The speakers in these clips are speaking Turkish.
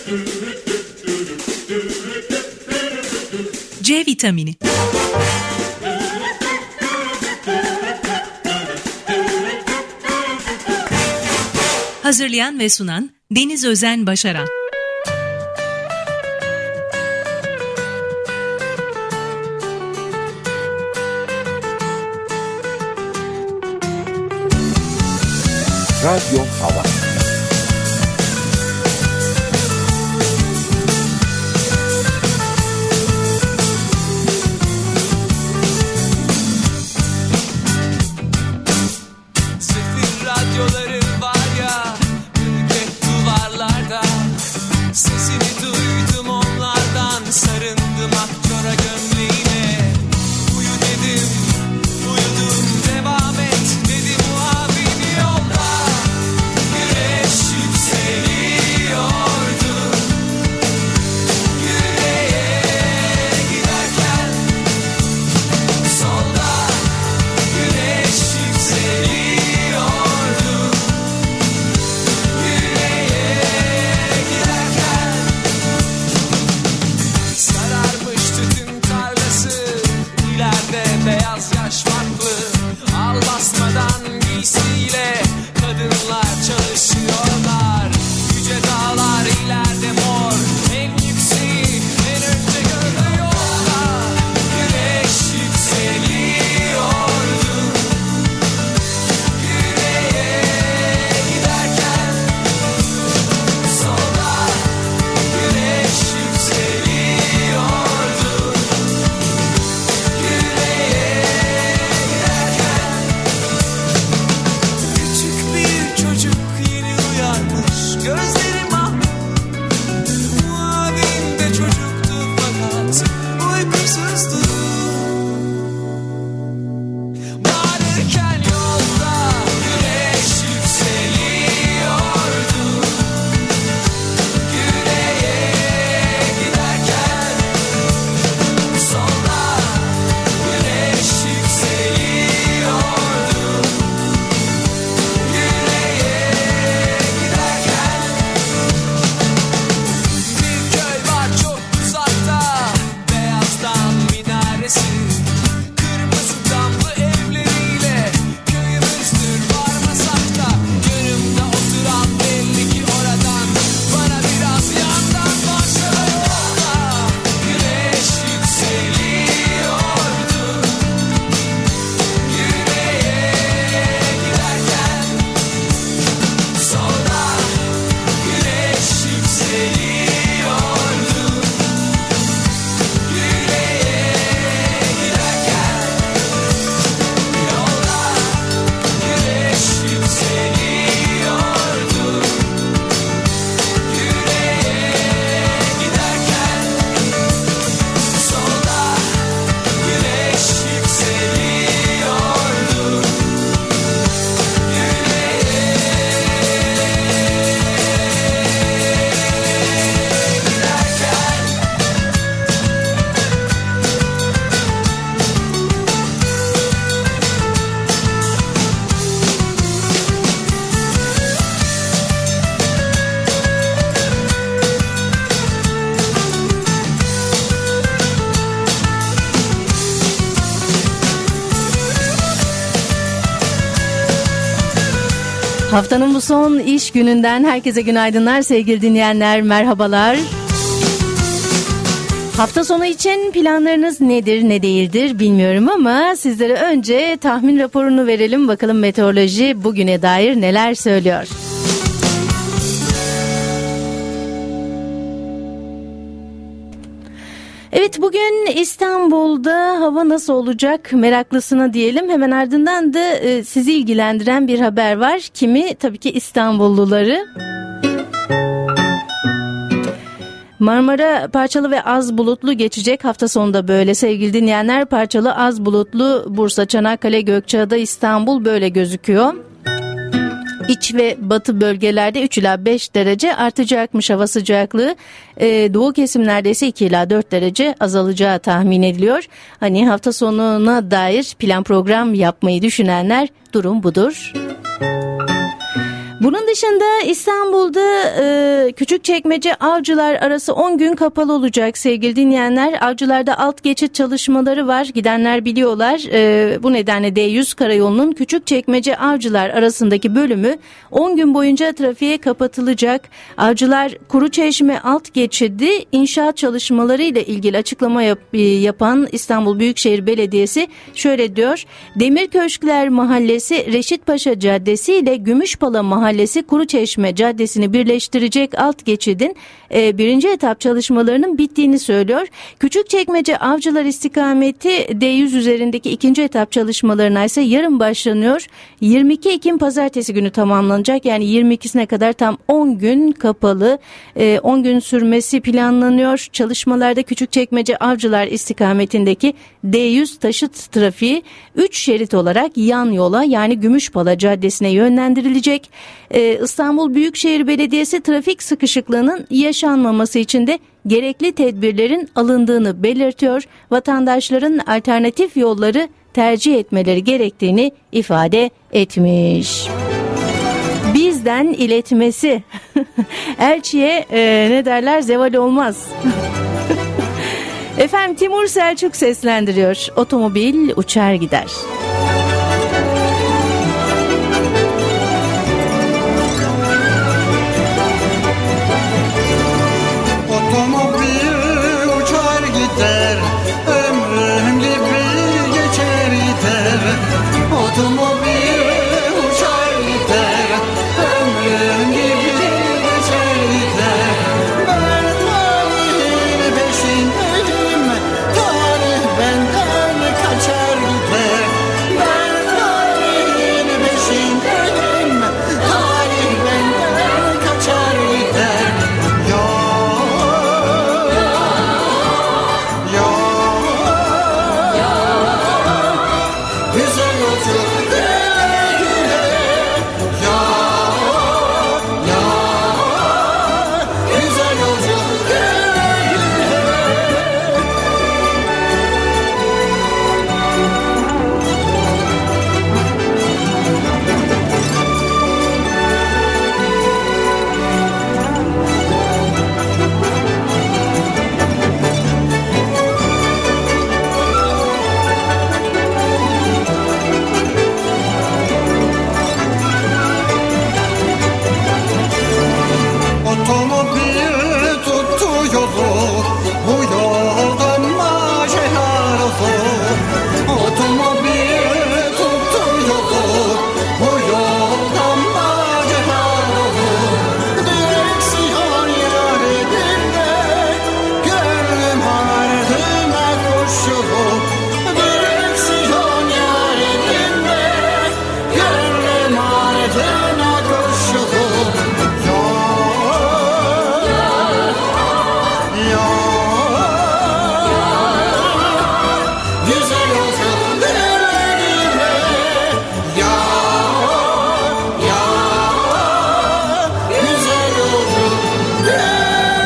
C vitamini. Hazırlayan ve sunan Deniz Özen Başaran. Radyo Hava. Sefil radyoları var ya, ülke duvarlarda. Sesini duydum onlardan, sarındım akçora gömleğine. Uyu dedim, uyudum, devam et dedim muhabini yolda. Güneş yükseliyordu, yüreğe giderken. Solda güneş yükseliyordu, yüreğe giderken. Sararmıştı tüm tarlası, ileride beyaz yaş farklı. Al basmadan giysiyle kadınlar çalışıyorlar. Yüce dağlar ileride mor, en yükseği en önce gördü yolda. Güneş yükseliyordu, yüreğe giderken. Solda güneş yükseliyordu, yüreğe giderken. Küçük bir çocuk yeni uyanmış, gözleri mahmur. Muavin de çocuktu fakat uykusuzdu. Bağırırken yolda güneş yükseliyordu, yüreğe giderken. Solda güneş yükseliyordu, yüreğe giderken. Bir köy var çok uzakta, beyazdan minaresi, kırmızı damlı evleriyle. Köyümüzdür varmasak da, yanımda oturan belli ki oradan. Bana biraz yandan başla yolda. Güneş yükseliyordu, yüreğe giderken. Solda güneş yükseliyordu, yüreğe giderken. Yolda güneş yükseliyordu, yüreğe giderken. Solda güneş yükseliyordu, Haftanın bu son iş gününden herkese günaydınlar sevgili dinleyenler, merhabalar. Hafta sonu için planlarınız nedir ne değildir bilmiyorum ama sizlere önce tahmin raporunu verelim. Bakalım meteoroloji bugüne dair neler söylüyor. Evet, bugün İstanbul'da hava nasıl olacak meraklısına diyelim. Hemen ardından da sizi ilgilendiren bir haber var. Kimi? Tabii ki İstanbulluları. Marmara parçalı ve az bulutlu geçecek. Hafta sonunda böyle sevgili dinleyenler, parçalı az bulutlu Bursa, Çanakkale, Gökçeada, İstanbul böyle gözüküyor. İç ve batı bölgelerde 3 ila 5 derece artacakmış hava sıcaklığı. Doğu kesimlerde ise 2 ila 4 derece azalacağı tahmin ediliyor. Hani hafta sonuna dair plan program yapmayı düşünenler, durum budur. Bunun dışında İstanbul'da Küçükçekmece Avcılar arası 10 gün kapalı olacak sevgili dinleyenler. Avcılar'da alt geçit çalışmaları var. Gidenler biliyorlar. Bu nedenle D100 karayolunun Küçükçekmece Avcılar arasındaki bölümü 10 gün boyunca trafiğe kapatılacak. Avcılar Kuruçeşme alt geçidi inşaat çalışmaları ile ilgili açıklama yapan İstanbul Büyükşehir Belediyesi şöyle diyor. Demirköşkler Mahallesi Reşitpaşa Caddesi ile Gümüşpala Mahallesi Kuruçeşme Caddesi'ni birleştirecek alt geçidin birinci etap çalışmalarının bittiğini söylüyor. Küçükçekmece Avcılar istikameti D100 üzerindeki ikinci etap çalışmalarına ise yarın başlanıyor. 22 Ekim Pazartesi günü tamamlanacak. Yani 22'sine kadar tam 10 gün kapalı. 10 gün sürmesi planlanıyor. Çalışmalarda Küçükçekmece Avcılar istikametindeki D100 taşıt trafiği 3 şerit olarak yan yola yani Gümüşpala Caddesi'ne yönlendirilecek. İstanbul Büyükşehir Belediyesi trafik sıkışıklığının yaşanmaması için de gerekli tedbirlerin alındığını belirtiyor. Vatandaşların alternatif yolları tercih etmeleri gerektiğini ifade etmiş. Bizden iletmesi. Elçiye ne derler, zeval olmaz. Efendim Timur Selçuk seslendiriyor. Otomobil uçar gider. Otomobil uçar gider, ömrüm gibi geçer gider. Otomobil uçar gider, ömrüm gibi geçer gider. Ben tarihin peşindeyim, tarih benden kaçar gider. Ben tarihin peşindeyim, tarih benden kaçar gider. Güzel yolcu güle güle, ya güzel yolcu güle güle. Otomobil tuttu yolu, bu yoldan maceralı. Otomobil tuttu yolu, bu yoldan maceralı. Direksiyon yerinde, gönlüm ardına koşuyor. Direksiyon yerinde, gönlüm ardına koşuyor. Güzel yolcu güle güle, ya güzel yolcu güle güle.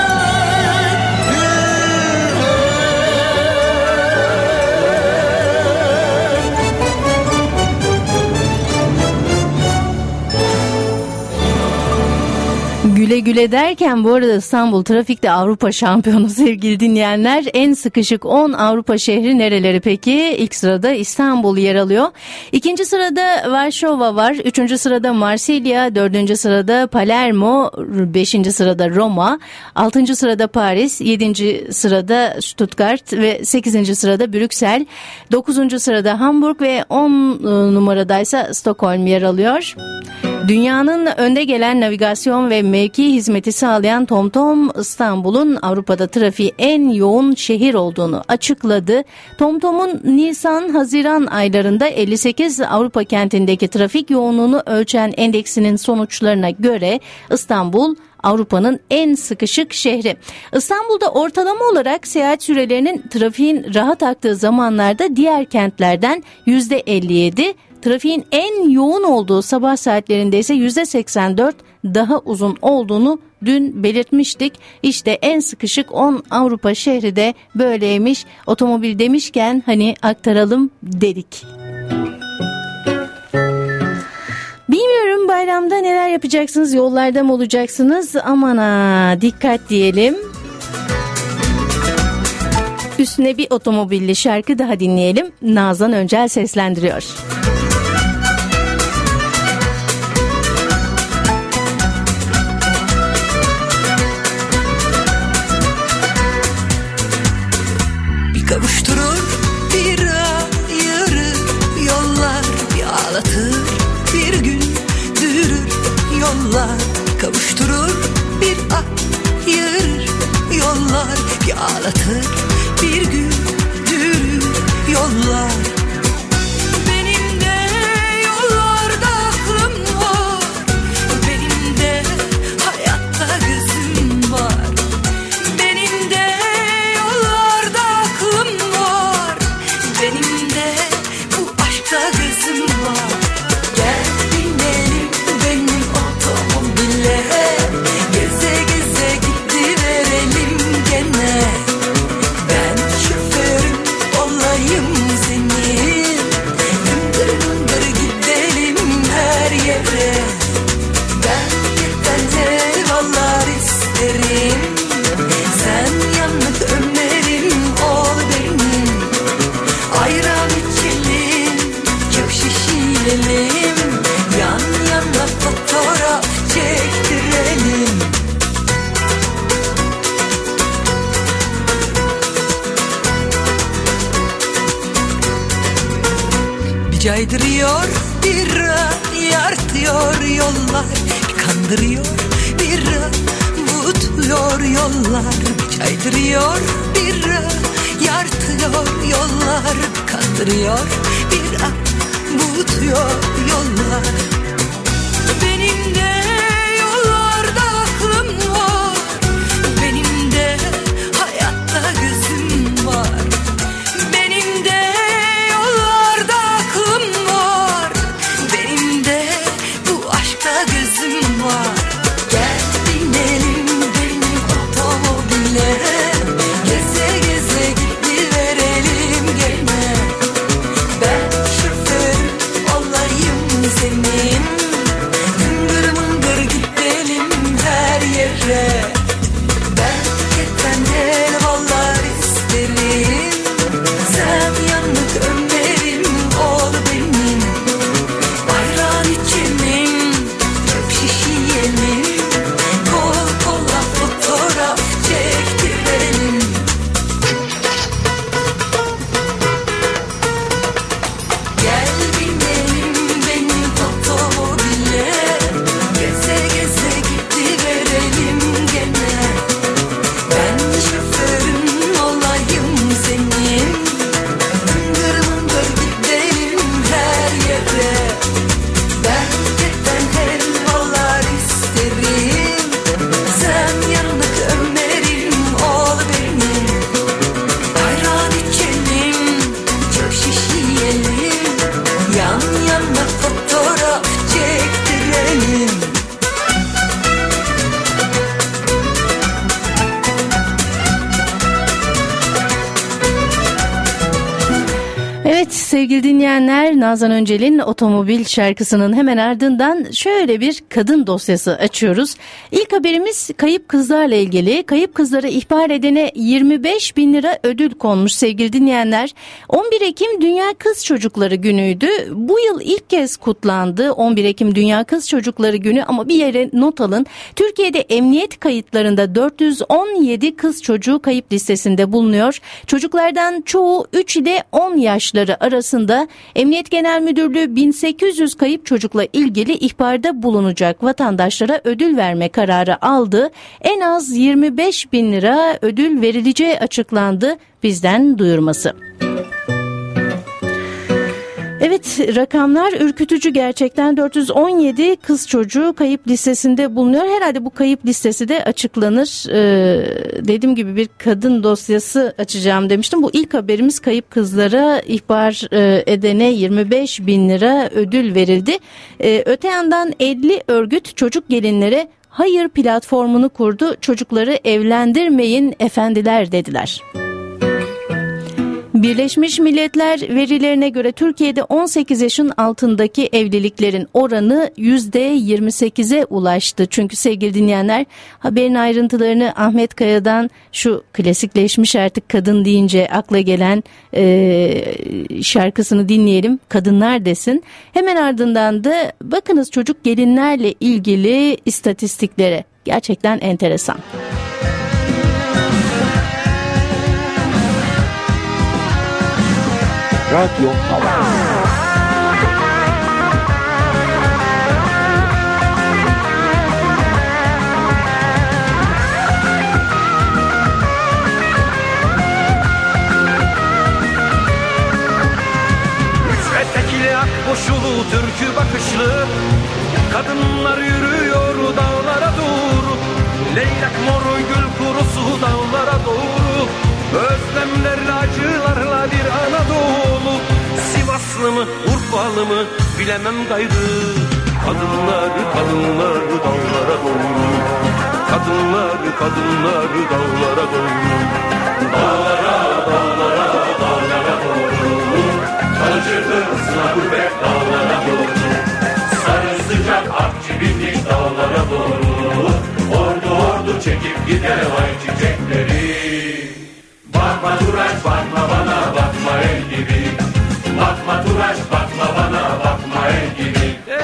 Güle güle derken bu arada İstanbul trafikte Avrupa şampiyonu sevgili dinleyenler. En sıkışık 10 Avrupa şehri nereleri peki? İlk sırada İstanbul yer alıyor. İkinci sırada Varşova var. Üçüncü sırada Marsilya. Dördüncü sırada Palermo. Beşinci sırada Roma. Altıncı sırada Paris. Yedinci sırada Stuttgart ve 8. sırada Brüksel. 9. sırada Hamburg ve 10 numaradaysa Stockholm yer alıyor. Dünyanın önde gelen navigasyon ve mevki hizmeti sağlayan TomTom İstanbul'un Avrupa'da trafiği en yoğun şehir olduğunu açıkladı. TomTom'un Nisan-Haziran aylarında 58 Avrupa kentindeki trafik yoğunluğunu ölçen endeksinin sonuçlarına göre İstanbul Avrupa'nın en sıkışık şehri. İstanbul'da ortalama olarak seyahat sürelerinin trafiğin rahat aktığı zamanlarda diğer kentlerden %57, trafiğin en yoğun olduğu sabah saatlerinde ise %84 daha uzun olduğunu dün belirtmiştik. İşte en sıkışık 10 Avrupa şehri de böyleymiş. Otomobil demişken hani aktaralım dedik. Bilmiyorum, bayram bayramda neler yapacaksınız? Yollarda mı olacaksınız? Aman ha, dikkat diyelim. Üstüne bir otomobilli şarkı daha dinleyelim. Nazan Öncel seslendiriyor. Bir kavuşturur, bir ayırır yollar, bir ağlatır, bir gün dürür yollar. Kavuşturur, bir ayırır yollar, bir ağlatır, bir gün dürür yollar. Benim de yollarda aklım var, benim de hayatta gözüm var. Benim de yollarda aklım var, benim de bu aşkta gözüm var. Gel binelim benim otomobile, geze geze gidiverelim gene. Ben şoförüm olayım senin, hüngür hüngür gidelim her yere. Ben yeter eyvallah isterim, sen yanlık ömerim ol benim. Ayran içelim, çok şişirelim, yan yana fotoğraf çektirelim. Bir caydırıyor, bir ayartıyor yollar, bir kandırıyor, bir avutuyor yollar. Bir caydırıyor, bir ayartıyor yollar, bir kandırıyor, bir avutuyor yollar. Benim de yollarda aklım var, benim de hayatta gözüm var. Benim de yollarda aklım var, benim de bu aşkta gözüm var. Gel binelim benim otomobile, geze geze gidiverelim gene. Ben şoförüm olayım senin, hüngür hüngür gidelim her yere. Ben keten helvalar isterim, sen yanlık ömerim ol benim. Ayran içelim, çok şişiyelim, kol kola fotoğraf çektirelim. Gel binelim benim otomobile, geze geze gidiverelim gene. Ben şoförün olayım senin, hüngür hüngür gidelim her yere. Ben keten helvalar isterim, sen yanlık ömerim ol benim. Ayran içelim, çok şişiyelim, yan yana fotoğraf çektirelim. Evet sevgili dinleyenler, Nazan Öncel'in Otomobil şarkısının hemen ardından şöyle bir kadın dosyası açıyoruz. İlk haberimiz kayıp kızlarla ilgili. Kayıp kızları ihbar edene 25.000 lira ödül konmuş sevgili dinleyenler. 11 Ekim Dünya Kız Çocukları Günü'ydü. Bu yıl ilk kez kutlandı 11 Ekim Dünya Kız Çocukları Günü, ama bir yere not alın. Türkiye'de emniyet kayıtlarında 417 kız çocuğu kayıp listesinde bulunuyor. Çocuklardan çoğu 3 ile 10 yaşları arasında. Emniyet Genel Müdürlüğü 1800 kayıp çocukla ilgili ihbarda bulunacak vatandaşlara ödül verme kararı aldı. En az 25.000 lira ödül verileceği açıklandı. Bizden duyurması. Evet, rakamlar ürkütücü gerçekten. 417 kız çocuğu kayıp listesinde bulunuyor. Herhalde bu kayıp listesi de açıklanır. Dediğim gibi bir kadın dosyası açacağım demiştim. Bu ilk haberimiz, kayıp kızlara ihbar edene 25.000 lira ödül verildi. Öte yandan 50 örgüt çocuk gelinlere hayır platformunu kurdu. Çocukları evlendirmeyin efendiler dediler. Birleşmiş Milletler verilerine göre Türkiye'de 18 yaşın altındaki evliliklerin oranı %28'e ulaştı. Çünkü sevgili dinleyenler, haberin ayrıntılarını Ahmet Kaya'dan, şu klasikleşmiş artık kadın deyince akla gelen şarkısını dinleyelim. Kadınlar desin. Hemen ardından da bakınız çocuk gelinlerle ilgili istatistiklere. Gerçekten enteresan. Radyo Hava. Müsveddekiyle akboşulu türkü bakışlı kadınlar yürüyor dağlara doğru. Leylek moru gül kurusu dağlara doğru. Özlemlerle acılarla bir Anadolu. Sivaslı mı Urfalı mı bilemem gayrı. Kadınlar kadınlar dağlara doğru. Kadınlar kadınlar dağlara doğru. Dağlara dağlara dağlara doğru. Çalışırdı ıslah gurbet dağlara doğru. Sarı sıcak akçı bindik dağlara doğru. Ordu ordu çekip gider ay çiçekleri. Bakma Turaç bakma bana bakma el gibi. Bakma Turaç bakma bana bakma el gibi.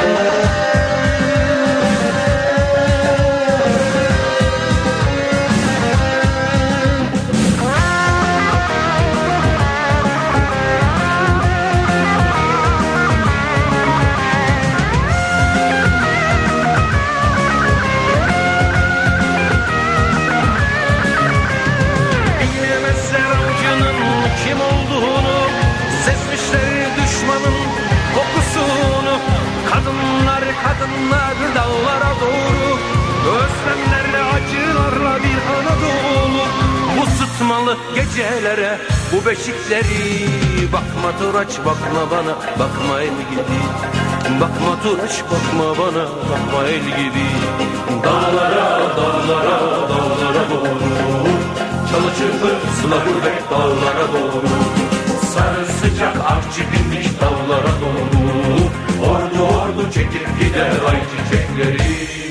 Kadınlar dağlara doğru. Özlemlerle acılarla bir Anadolu. Bu sıtmalı gecelere bu beşikleri. Bakma Turaç bakma bana bakma el gibi. Bakma Turaç bakma bana bakma el gibi. Dağlara dağlara dağlara doğru. Çalışır sıla gurbet dağlara doğru. Sarı sıcak akçı binmiş dağlara doğru. Ordu ordu çekip gider ay çiçekleri.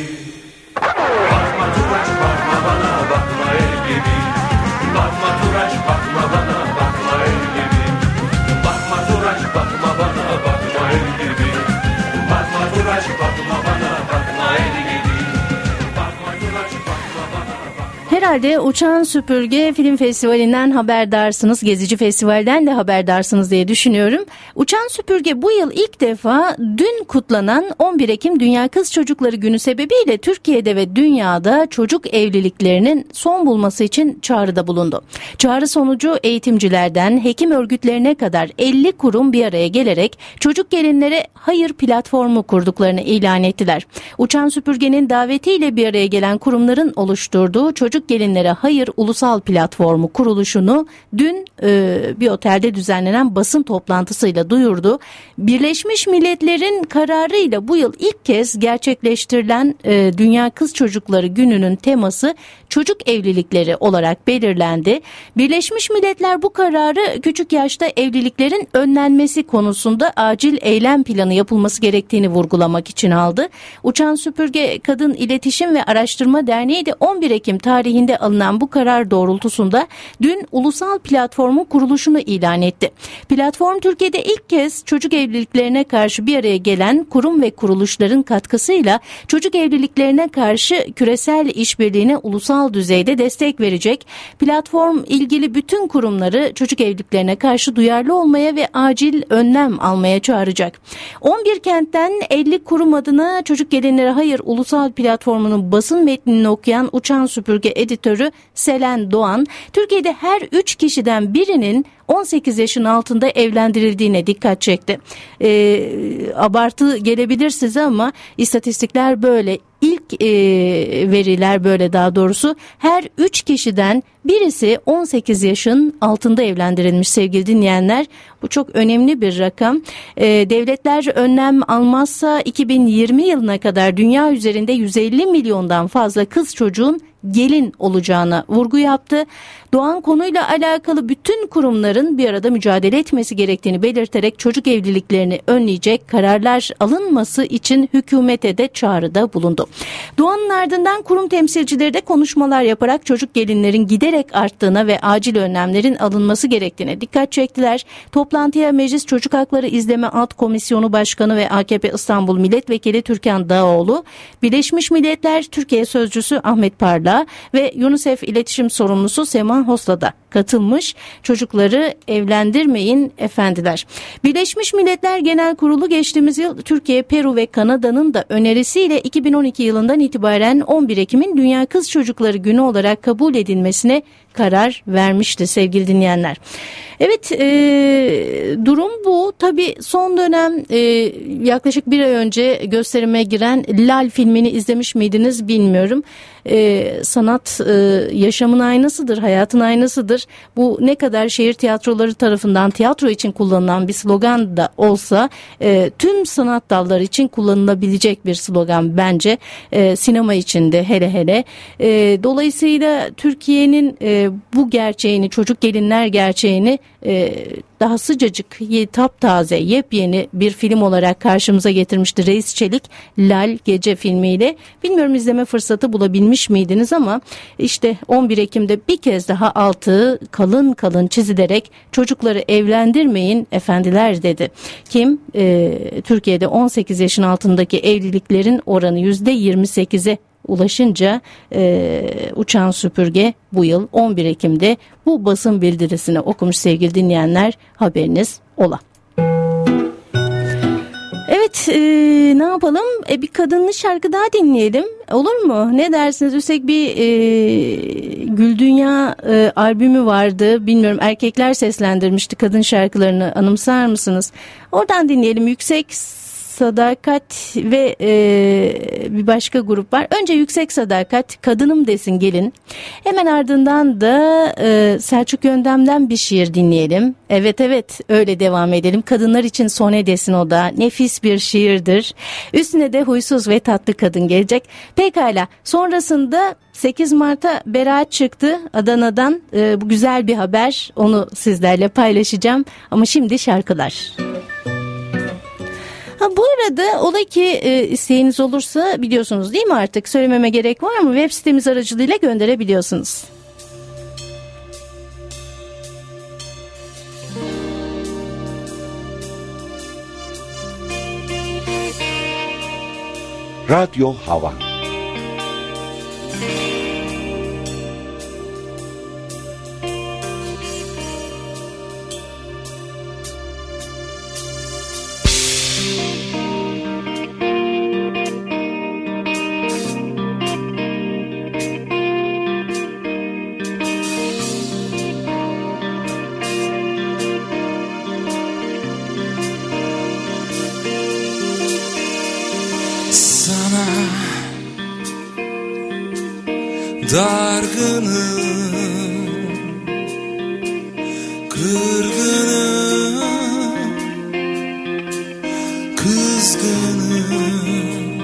Bakma Turaç bakma bana bakma el gibi. Bakma Turaç bakma bana bakma el gibi. Bakma Turaç bakma bana bakma el gibi. Bakma Turaç bakma bana bakma el gibi. Bakma Turaç bakma bana bakma. Herhalde Uçan Süpürge Film Festivali'nden haberdarsınız, Gezici Festival'den de haberdarsınız diye düşünüyorum. Uçan Süpürge bu yıl ilk defa dün kutlanan 11 Ekim Dünya Kız Çocukları Günü sebebiyle Türkiye'de ve dünyada çocuk evliliklerinin son bulması için çağrıda bulundu. Çağrı sonucu eğitimcilerden hekim örgütlerine kadar 50 kurum bir araya gelerek çocuk gelinlere hayır platformu kurduklarını ilan ettiler. Uçan Süpürge'nin davetiyle bir araya gelen kurumların oluşturduğu Çocuk Gelinlere Hayır Ulusal Platformu kuruluşunu dün bir otelde düzenlenen basın toplantısıyla duyurdu. Birleşmiş Milletler'in kararıyla bu yıl ilk kez gerçekleştirilen Dünya Kız Çocukları Günü'nün teması çocuk evlilikleri olarak belirlendi. Birleşmiş Milletler bu kararı küçük yaşta evliliklerin önlenmesi konusunda acil eylem planı yapılması gerektiğini vurgulamak için aldı. Uçan Süpürge Kadın İletişim ve Araştırma Derneği de 11 Ekim tarihinde alınan bu karar doğrultusunda dün ulusal platformun kuruluşunu ilan etti. Platform Türkiye'de ilk kez çocuk evliliklerine karşı bir araya gelen kurum ve kuruluşların katkısıyla çocuk evliliklerine karşı küresel işbirliğine ulusal düzeyde destek verecek. Platform ilgili bütün kurumları çocuk evliliklerine karşı duyarlı olmaya ve acil önlem almaya çağıracak. 11 kentten 50 kurum adına Çocuk Gelinlere Hayır Ulusal Platformu'nun basın metnini okuyan Uçan Süpürge editörü Selen Doğan, Türkiye'de her 3 kişiden birinin 18 yaşın altında evlendirildiğine dikkat çekti. Abartı gelebilir size ama istatistikler böyle. İlk veriler böyle, daha doğrusu her 3 kişiden birisi 18 yaşın altında evlendirilmiş sevgili dinleyenler. Bu çok önemli bir rakam. Devletler önlem almazsa 2020 yılına kadar dünya üzerinde 150 milyondan fazla kız çocuğun gelin olacağına vurgu yaptı. Doğan konuyla alakalı bütün kurumları kadınların bir arada mücadele etmesi gerektiğini belirterek çocuk evliliklerini önleyecek kararlar alınması için hükümete de çağrıda bulundu. Duanın ardından kurum temsilcileri de konuşmalar yaparak çocuk gelinlerin giderek arttığına ve acil önlemlerin alınması gerektiğine dikkat çektiler. Toplantıya Meclis Çocuk Hakları İzleme Alt Komisyonu Başkanı ve AKP İstanbul Milletvekili Türkan Dağoğlu, Birleşmiş Milletler Türkiye Sözcüsü Ahmet Parlak ve UNICEF İletişim Sorumlusu Sema Hosla da katılmış. Çocukları evlendirmeyin efendiler. Birleşmiş Milletler Genel Kurulu geçtiğimiz yıl Türkiye, Peru ve Kanada'nın da önerisiyle 2012 yılından itibaren 11 Ekim'in Dünya Kız Çocukları Günü olarak kabul edilmesine karar vermişti sevgili dinleyenler. Evet, durum bu. Tabii son dönem yaklaşık bir ay önce gösterime giren Lal filmini izlemiş miydiniz bilmiyorum. Sanat yaşamın aynasıdır, hayatın aynasıdır. Bu ne kadar şehir tiyatroları tarafından tiyatro için kullanılan bir slogan da olsa tüm sanat dalları için kullanılabilecek bir slogan bence. Sinema için de hele hele. Dolayısıyla Türkiye'nin bu gerçeğini, çocuk gelinler gerçeğini daha sıcacık, taptaze, yepyeni bir film olarak karşımıza getirmişti Reis Çelik Lal Gece filmiyle. Bilmiyorum izleme fırsatı bulabilmiş miydiniz ama işte 11 Ekim'de bir kez daha altı kalın kalın çizilerek çocukları evlendirmeyin efendiler dedi. Kim? Türkiye'de 18 yaşın altındaki evliliklerin oranı %28'e ulaşınca Uçan Süpürge bu yıl 11 Ekim'de bu basın bildirisini okumuş sevgili dinleyenler, haberiniz ola. Evet, ne yapalım? Bir kadınlı şarkı daha dinleyelim. Olur mu? Ne dersiniz? Üstelik bir Gül Dünya albümü vardı. Bilmiyorum, erkekler seslendirmişti kadın şarkılarını. Anımsar mısınız? Oradan dinleyelim. Yüksek Sadakat ve bir başka grup var. Önce Yüksek Sadakat, Kadınım Desin Gelin. Hemen ardından da Selçuk Yöndem'den bir şiir dinleyelim. Evet öyle devam edelim. Kadınlar için Sone Desin o da. Nefis bir şiirdir. Üstüne de Huysuz ve Tatlı Kadın gelecek. Pekala. Sonrasında 8 Mart'a beraat çıktı Adana'dan. Bu güzel bir haber. Onu sizlerle paylaşacağım. Ama şimdi şarkılar. Bu arada ola ki isteğiniz olursa biliyorsunuz değil mi, artık söylememe gerek var mı? Web sitemiz aracılığıyla gönderebiliyorsunuz. Radyo Hava. Dargınım, kırgınım, kızgınım.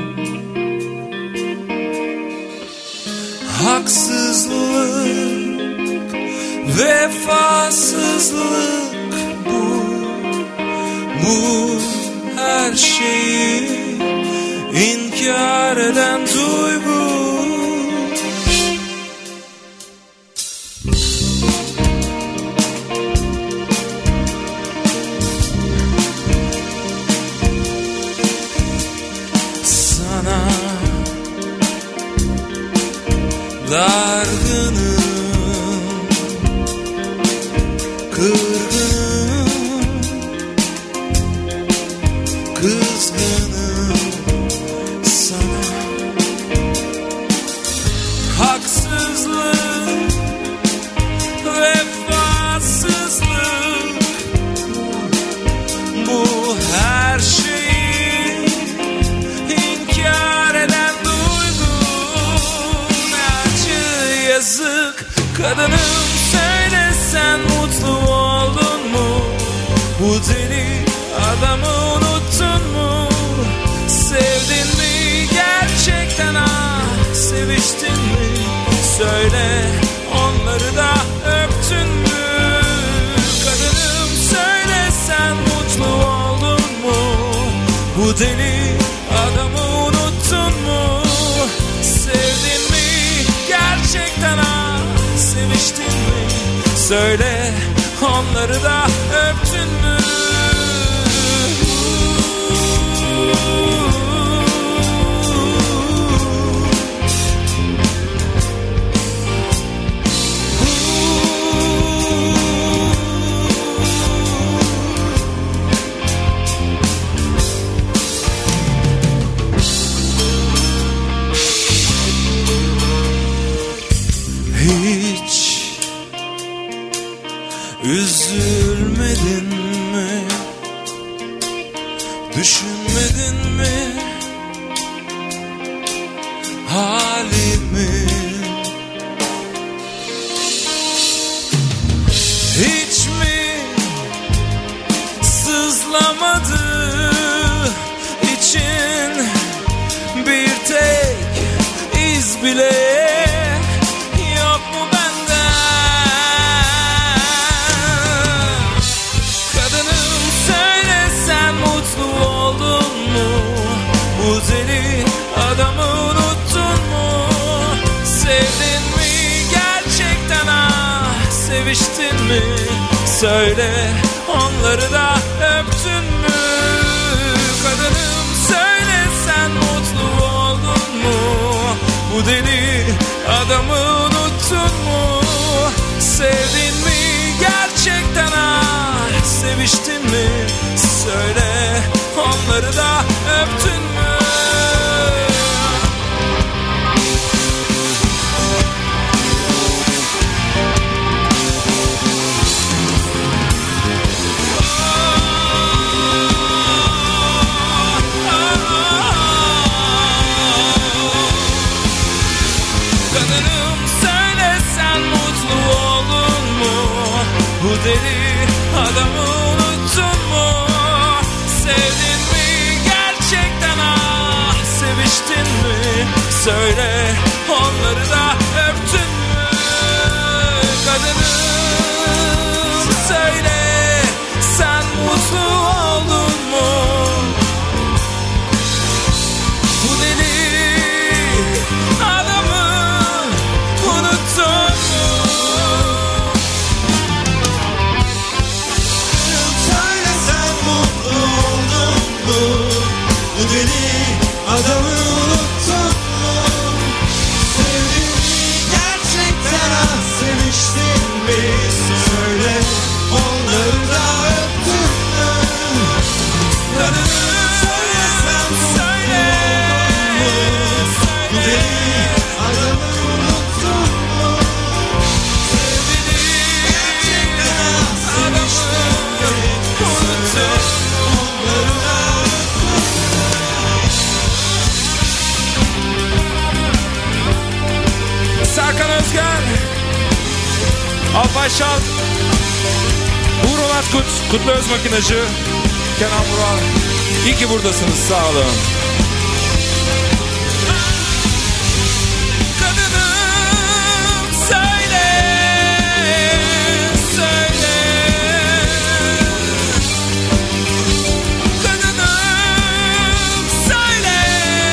Haksızlık, vefasızlık bu her şeyi inkar eden duygu. Dargınım, kırgınım, kızgınım sana. Haksızlık, vefasızlık bu her şeyi inkar eden yazık. Kadınım söyle, sen mutlu oldun mu? Bu deli adamı unuttun mu? Sevdin mi gerçekten, seviştin mi? Söyle, onları da öptün mü? Kadınım Söyle onları da öptün mü? Hiç üzülmedin mi? Düşünmedin mi halimi? Hiç mi sızlamadı için bir tek iz bile? Adamı unuttun mu? Sevdin mi gerçekten, seviştin mi? Söyle onları da öptün mü? Kadınım söyle sen mutlu oldun mu? Bu deli adamı unuttun mu? Sevdin mi gerçekten, seviştin mi? Söyle onları da öptün mü? Bu deli adamı unuttun mu? Sevdin mi gerçekten, seviştin mi? Söyle onları da öptün mü? Kadınım söyle sen mutlu oldun mu? Bu deli adamı unuttun mu? Bu deli adamı unuttun mu? Sevdin mi gerçekten, seviştin mi? Söyle onları da öptün mü? Kadınım söyle sen söyle. Bu deli adamı unuttun mu? Sevdin mi gerçekten, seviştin mi? Söyle onları da Serkan Özgen, Alpay Şalt, Uğur Onat Kutlu Öz Makinacı, Kenan Vural. İyi ki buradasınız, sağ olun. Kadınım söyle, söyle. Kadınım söyle,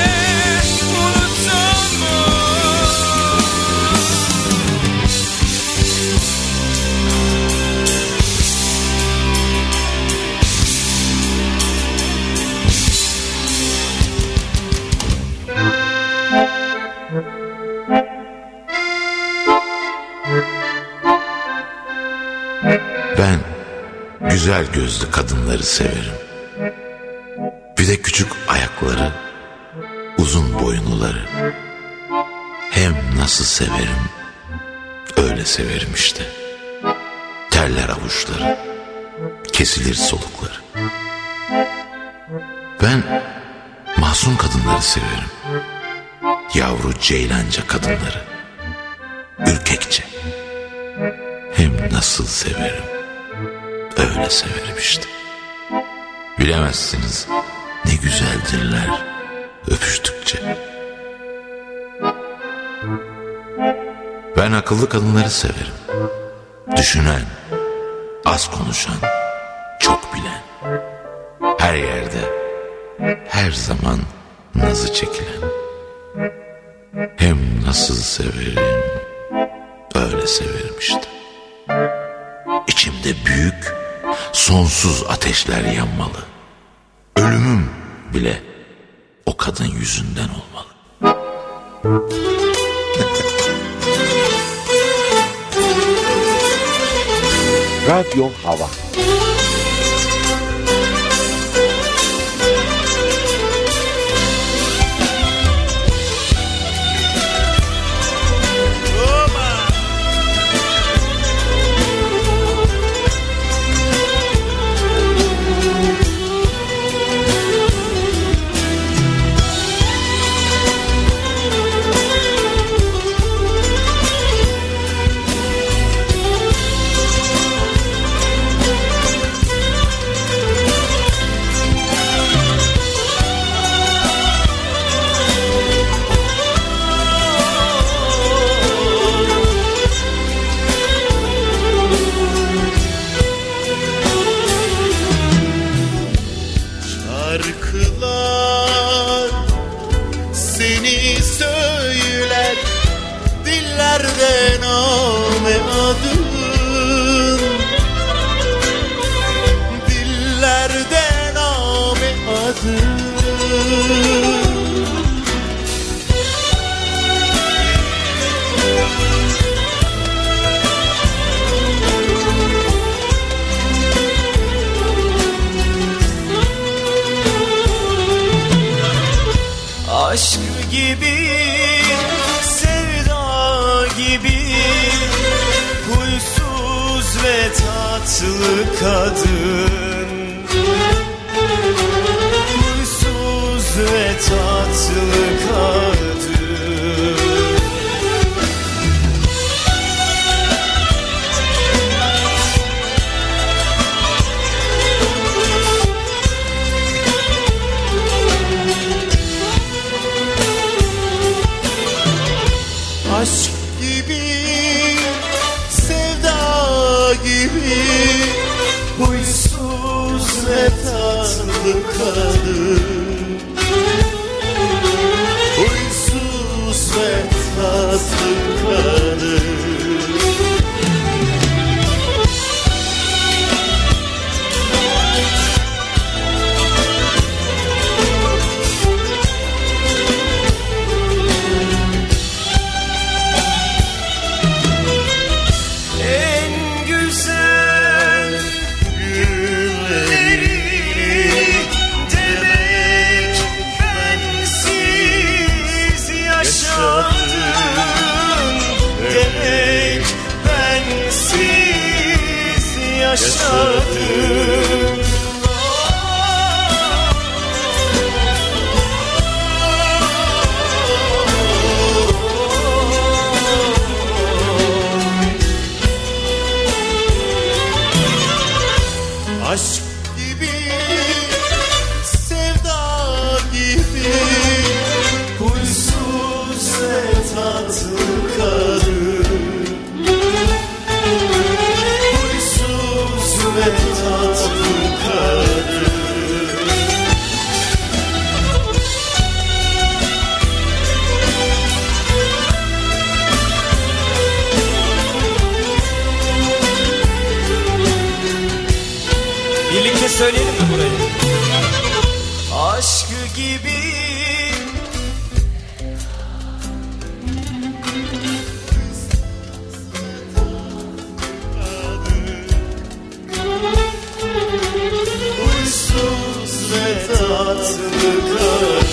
unuttun mu? Ben güzel gözlü kadınları severim. Bir de küçük ayakları, uzun boyunluları. Hem nasıl severim, öyle severim işte. Terler avuçları, kesilir solukları. Ben masum kadınları severim. Yavru ceylanca kadınları, ürkekçe. Hem nasıl severim, öyle severim işte. Bilemezsiniz ne güzeldirler öpüştükçe. Ben akıllı kadınları severim. Düşünen, az konuşan, çok bilen. Her yerde, her zaman nazı çekilen. Hem nasıl severim, öyle severim işte. içimde büyük, sonsuz ateşler yanmalı. Ölümüm bile o kadın yüzünden olmalı. Radyo Hava. Şarkılar seni söyler, dillerde name adın, dillerde name adın. Aşk gibi, sevda gibi, huysuz ve tatlı kadın, huysuz ve tatlı kadın. Aşk gibi, sevda gibi, huysuz ve tatlı kadın, huysuz ve tatlı kadın. Yaşadım. Aşk gibi, sevda gibi, huysuz ve tatlı kadın, huysuz ve tatlı kadın. Birlikte söyleyelim mi burayı? Aşk gibi, huysuz ve tatlı kadın.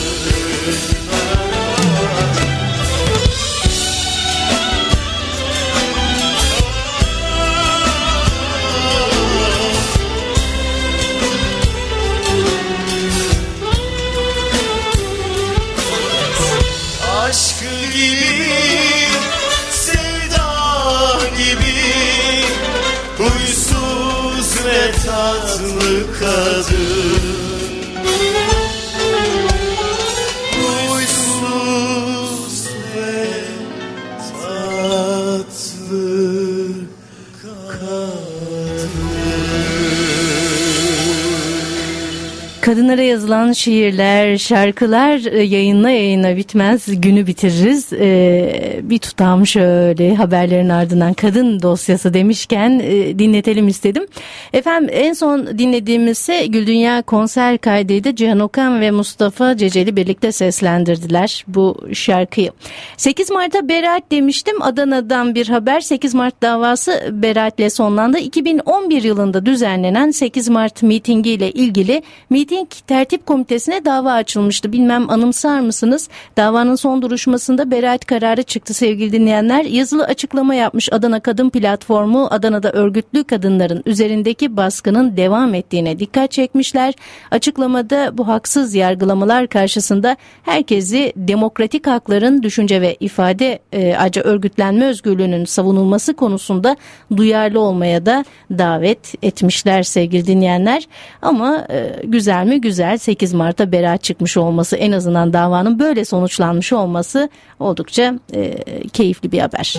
Aşk gibi, sevda gibi, huysuz ve tatlı kadın, huysuz ve tatlı kadın. Kadınlara yazılan şiirler, şarkılar yayına bitmez, günü bitiririz. Bir tutam şöyle haberlerin ardından kadın dosyası demişken dinletelim istedim. Efendim en son dinlediğimizse Güldünya konser kaydıydı. Cihan Okan ve Mustafa Ceceli birlikte seslendirdiler bu şarkıyı. 8 Mart'a beraat demiştim. Adana'dan bir haber. 8 Mart davası beraatle sonlandı. 2011 yılında düzenlenen 8 Mart mitingiyle ilgili miting tertip komitesine dava açılmıştı. Bilmem anımsar mısınız? Davanın son duruşmasında beraat kararı çıktı sevgili dinleyenler. Yazılı açıklama yapmış Adana Kadın Platformu, Adana'da örgütlü kadınların üzerindeki baskının devam ettiğine dikkat çekmişler. Açıklamada bu haksız yargılamalar karşısında herkesi demokratik hakların, düşünce ve ifade ayrıca örgütlenme özgürlüğünün savunulması konusunda duyarlı olmaya da davet etmişler sevgili dinleyenler. Ama güzel mi? Güzel. 8 Mart'ta beraat çıkmış olması, en azından davanın böyle sonuçlanmış olması oldukça keyifli bir haber.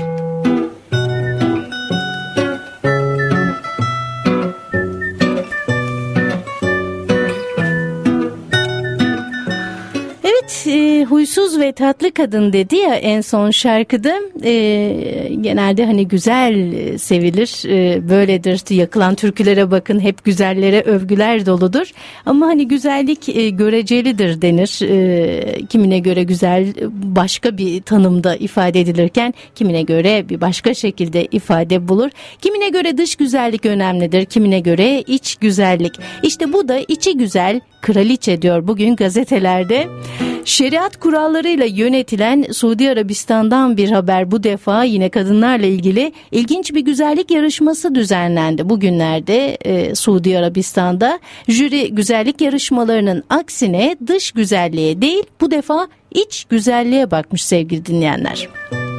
Huysuz ve tatlı kadın dedi ya en son şarkıda. Genelde hani güzel sevilir, böyledir. Yakılan türkülere bakın, hep güzellere övgüler doludur. Ama hani güzellik görecelidir denir. Kimine göre güzel başka bir tanımda ifade edilirken kimine göre bir başka şekilde ifade bulur. Kimine göre dış güzellik önemlidir, kimine göre iç güzellik. İşte bu da içi güzel kraliçe diyor bugün gazetelerde. Şeriat kurallarıyla yönetilen Suudi Arabistan'dan bir haber, bu defa yine kadınlarla ilgili ilginç bir güzellik yarışması düzenlendi. Bugünlerde Suudi Arabistan'da jüri güzellik yarışmalarının aksine dış güzelliğe değil, bu defa iç güzelliğe bakmış sevgili dinleyenler.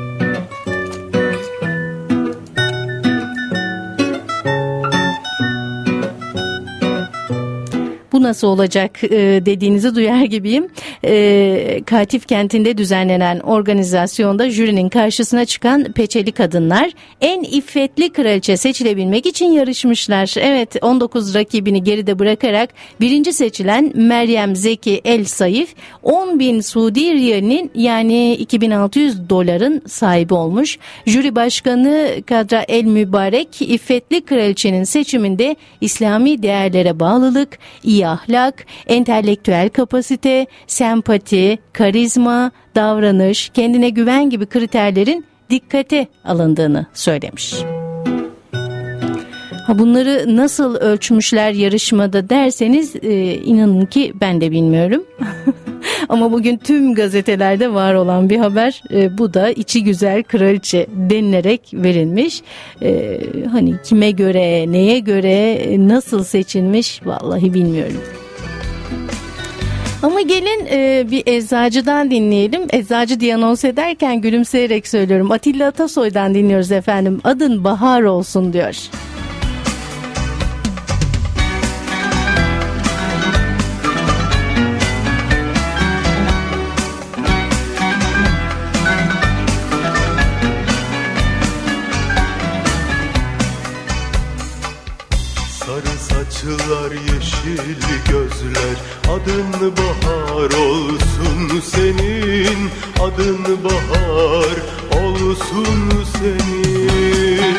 Bu nasıl olacak dediğinizi duyar gibiyim. Katif kentinde düzenlenen organizasyonda jürinin karşısına çıkan peçeli kadınlar en iffetli kraliçe seçilebilmek için yarışmışlar. Evet, 19 rakibini geride bırakarak birinci seçilen Meryem Zeki El Saif 10.000 Suudi riyalinin yani 2600 doların sahibi olmuş. Jüri başkanı Kadra El Mübarek iffetli kraliçenin seçiminde İslami değerlere bağlılık, iyi ahlak, entelektüel kapasite, sempati, karizma, davranış, kendine güven gibi kriterlerin dikkate alındığını söylemiş. Bunları nasıl ölçmüşler yarışmada derseniz inanın ki ben de bilmiyorum. Ama bugün tüm gazetelerde var olan bir haber. Bu da içi güzel kraliçe denilerek verilmiş. Hani kime göre, neye göre, nasıl seçilmiş vallahi bilmiyorum. Ama gelin bir eczacıdan dinleyelim. Eczacı diye anons ederken gülümseyerek söylüyorum. Atilla Atasoy'dan dinliyoruz efendim. Adın Bahar olsun diyor. Saçlar yeşil gözler, adın bahar olsun senin, adın bahar olsun senin.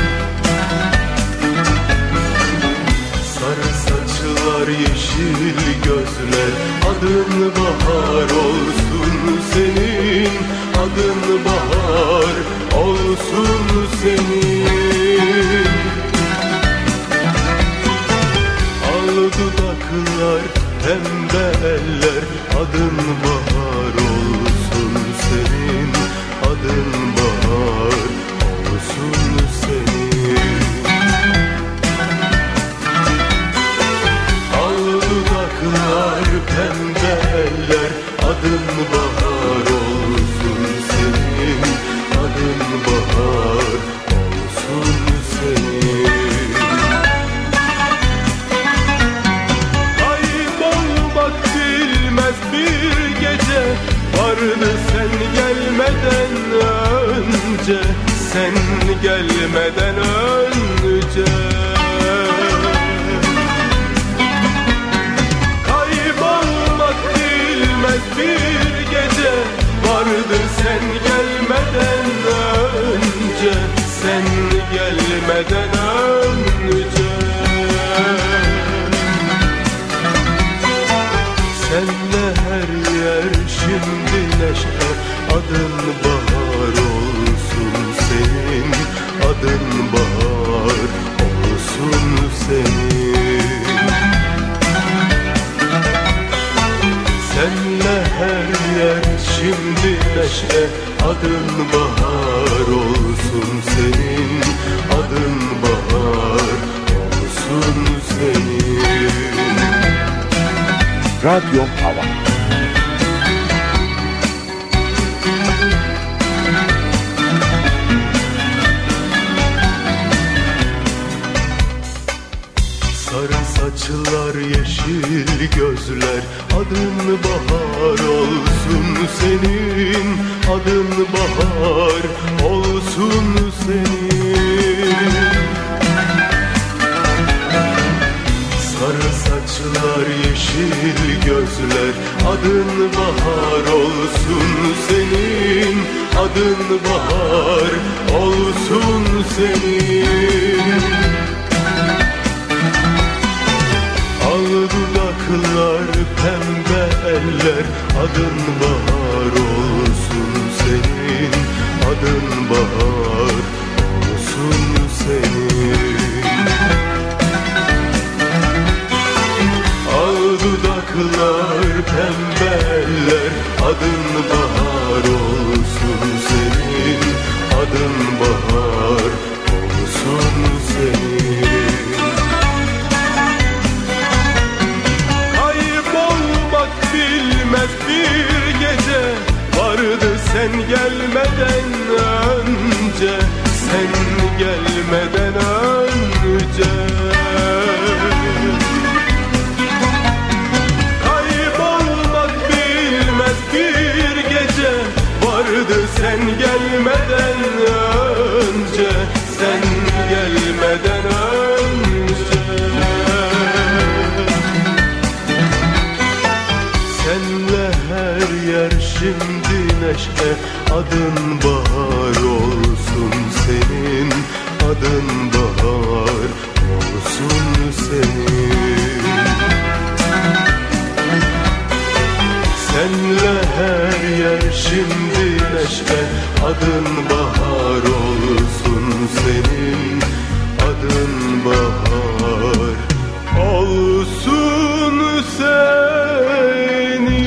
Sarı saçlar yeşil gözler, adın bahar olsun senin, adın bahar olsun senin. Dudaklar, pembe eller, adın bahar olsun senin, adın bahar olsun senin. Al dudaklar, pembe eller, adın bahar olsun senin, adın bahar olsun senin. Bir gece vardı sen gelmeden önce, sen gelmeden önce. Kaybolmak bilmez bir gece vardı sen gelmeden önce, sen gelmeden önce. Senle her yer şimdi neşe, adın bahar olsun senin, adın bahar olsun senin. Senle her yer şimdi neşe, adın bahar olsun senin, adın bahar olsun senin. Radyo Hava. Sarı saçlar, yeşil gözler, adın bahar olsun senin, adın bahar olsun senin. Sarı saçlar, yeşil gözler, adın bahar olsun senin, adın bahar olsun senin. Al dudaklar, pembe eller, adın bahar olsun senin, adın bahar olsun senin. Al dudaklar, pembe eller, adın bahar olsun senin, adın bahar olsun senin. Kaybolmak bilmez bir gece vardı sen gelmeden önce, sen gelmeden önce. Sen gelmeden önce, sen gelmeden önce. Senle her yer şimdi neşe, adın bahar olsun senin, adın bahar olsun senin. Senle her yer şimdi neşe, adın bahar olsun senin, adın bahar olsun senin.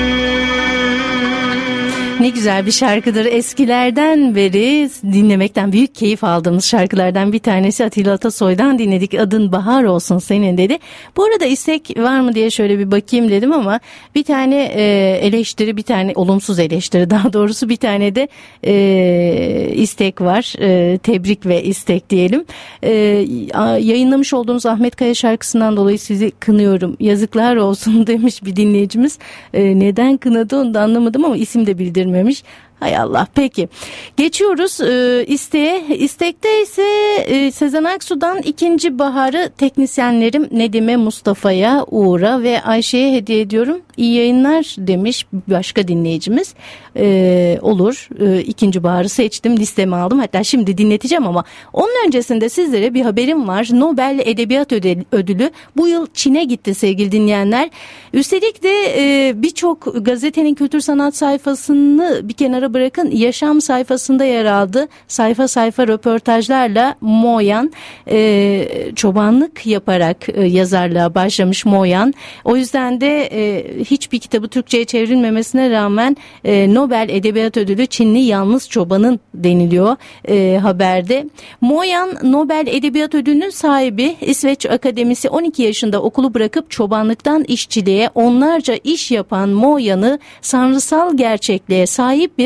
Ne güzel bir şarkıdır. Eskilerden beri dinlemekten büyük keyif aldığımız şarkılardan bir tanesi. Atilla Atasoy'dan dinledik. Adın bahar olsun senin dedi. Bu arada istek var mı diye şöyle bir bakayım dedim ama bir tane eleştiri, bir tane olumsuz eleştiri, daha doğrusu bir tane de istek var. Tebrik ve istek diyelim. Yayınlamış olduğunuz Ahmet Kaya şarkısından dolayı sizi kınıyorum, yazıklar olsun demiş bir dinleyicimiz. Neden kınadı onu da anlamadım ama isim de bildirmemiş. Hay Allah. Peki. Geçiyoruz isteğe. İstekte ise Sezen Aksu'dan ikinci baharı teknisyenlerim Nedim'e, Mustafa'ya, Uğur'a ve Ayşe'ye hediye ediyorum. İyi yayınlar demiş başka dinleyicimiz. Olur. İkinci baharı seçtim. Listeme aldım. Hatta şimdi dinleteceğim ama onun öncesinde sizlere bir haberim var. Nobel Edebiyat Ödülü bu yıl Çin'e gitti sevgili dinleyenler. Üstelik de birçok gazetenin kültür sanat sayfasını bir kenara bırakın, yaşam sayfasında yer aldı. Sayfa sayfa röportajlarla Mo Yan çobanlık yaparak yazarlığa başlamış Mo Yan. O yüzden de hiçbir kitabı Türkçe'ye çevrilmemesine rağmen Nobel Edebiyat Ödülü Çinli Yalnız Çoban'ın deniliyor haberde. Mo Yan Nobel Edebiyat Ödülü'nün sahibi. İsveç Akademisi 12 yaşında okulu bırakıp çobanlıktan işçiliğe onlarca iş yapan Mo Yan'ı sanrısal gerçekliğe sahip bir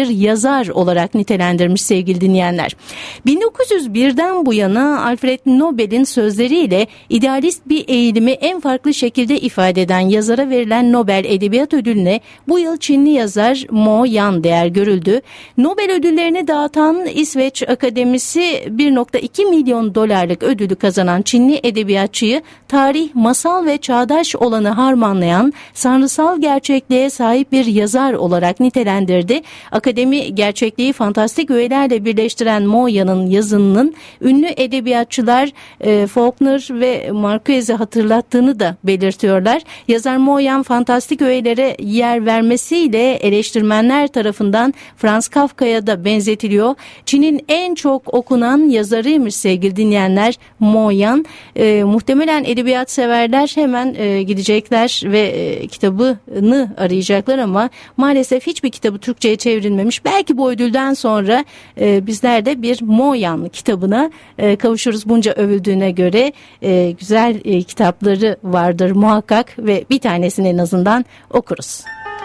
bir yazar olarak nitelendirmiş sevgili dinleyenler. 1901'den bu yana Alfred Nobel'in sözleriyle idealist bir eğilimi en farklı şekilde ifade eden yazara verilen Nobel Edebiyat Ödülü'ne bu yıl Çinli yazar Mo Yan değer görüldü. Nobel ödüllerini dağıtan İsveç Akademisi 1,2 milyon dolarlık ödülü kazanan Çinli edebiyatçıyı tarih, masal ve çağdaş olanı harmanlayan sanrısal gerçekliğe sahip bir yazar olarak nitelendirdi. Akademi gerçekliği fantastik öğelerle birleştiren Mo Yan'ın yazınının ünlü edebiyatçılar Faulkner ve Marquez'i hatırlattığını da belirtiyorlar. Yazar Mo Yan fantastik öğelere yer vermesiyle eleştirmenler tarafından Franz Kafka'ya da benzetiliyor. Çin'in en çok okunan yazarıymış sevgili dinleyenler Mo Yan. Muhtemelen edebiyat severler hemen gidecekler ve kitabını arayacaklar ama maalesef hiçbir kitabı Türkçe'ye çevrilmemiş. Belki bu ödülden sonra bizler de bir Mo Yan kitabına kavuşuruz. Bunca övüldüğüne göre güzel kitapları vardır muhakkak ve bir tanesini en azından okuruz.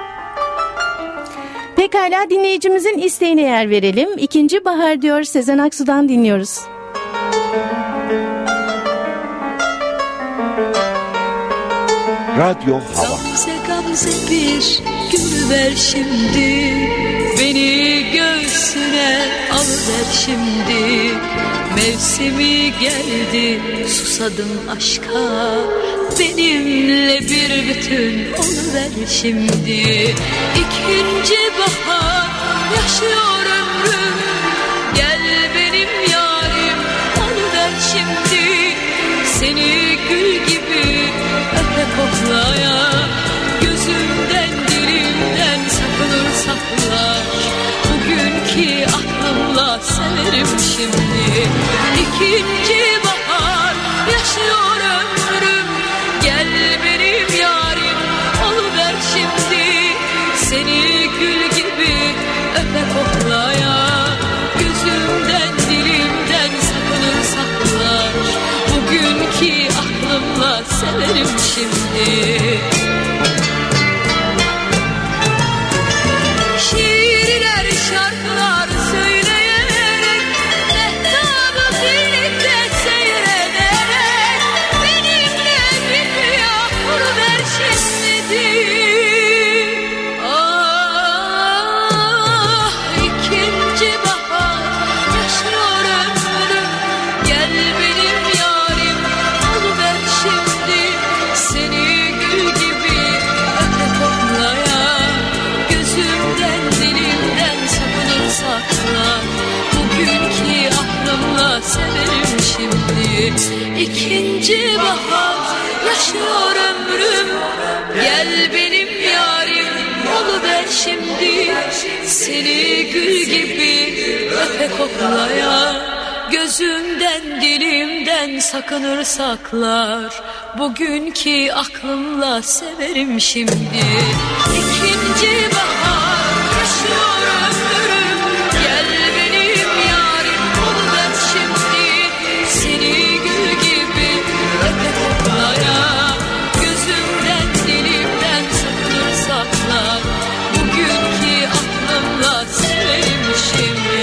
Pekala, dinleyicimizin isteğine yer verelim. İkinci Bahar diyor, Sezen Aksu'dan dinliyoruz. Radyo Hava. Gamze gamze bir gül ver şimdi, beni göğsüne alıver şimdi. Mevsimi geldi, susadım aşka, benimle bir bütün oluver şimdi. İkinci bahar yaşıyor ömrüm, gel benim yarim oluver şimdi. Seni gül gibi öpe koklaya, gözümden dilimden sakınır saklar. Bugünkü aklımla severim şimdi. İkinci bahar yaşıyor ömrüm, gel benim yarim oluver şimdi. Seni gül gibi öpe koklaya, gözümden dilimden sakınır saklar. Bugünkü aklımla severim şimdi. Şiirler, şarkılar söyleyerek, mehtabı birlikte seyrederek, benimle bir rüya kuruver şimdi. Ah, ikinci bahar yaşıyor ömrüm, gel benim yarim oluver şimdi. Seni gül gibi öpe koklaya, gözümden dilimden sakınır saklar. Bugünkü aklımla severim şimdi. İkinci bahar yaşıyor ömrüm, gel benim yarim oluver şimdi. Seni gül gibi öpe koklaya, gözümden dilimden sakınır saklar. Bugünkü aklımla severim şimdi. İkinci bahar yaşıyor ömrüm, gel benim yarim oluver şimdi. Seni gül gibi öpe koklaya, gözümden dilimden sakınır saklar. Bugünkü aklımla severim şimdi.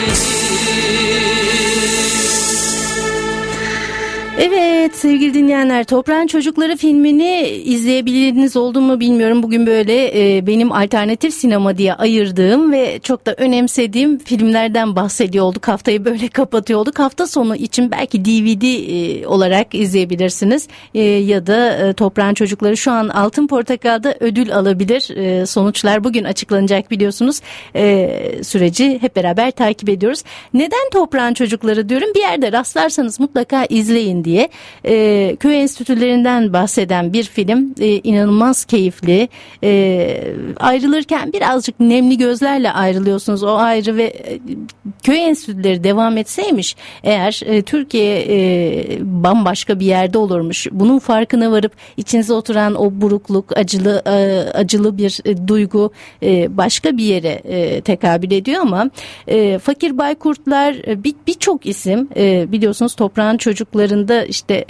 Evet sevgili dinleyenler, Toprağın Çocukları filmini izleyebildiğiniz oldu mu bilmiyorum. Bugün böyle benim alternatif sinema diye ayırdığım ve çok da önemsediğim filmlerden bahsediyor olduk. Haftayı böyle kapatıyor olduk. Hafta sonu için belki DVD olarak izleyebilirsiniz. Ya da Toprağın Çocukları şu an Altın Portakal'da ödül alabilir. Sonuçlar bugün açıklanacak biliyorsunuz. Süreci hep beraber takip ediyoruz. Neden Toprağın Çocukları diyorum? Bir yerde rastlarsanız mutlaka izleyin diye. Köy enstitülerinden bahseden bir film, inanılmaz keyifli. Ayrılırken birazcık nemli gözlerle ayrılıyorsunuz, o ayrı ve köy enstitüleri devam etseymiş eğer Türkiye bambaşka bir yerde olurmuş. Bunun farkına varıp içinize oturan o burukluk, acılı bir duygu başka bir yere tekabül ediyor ama Fakir Baykurtlar, birçok isim biliyorsunuz Toprağın Çocuklarında işte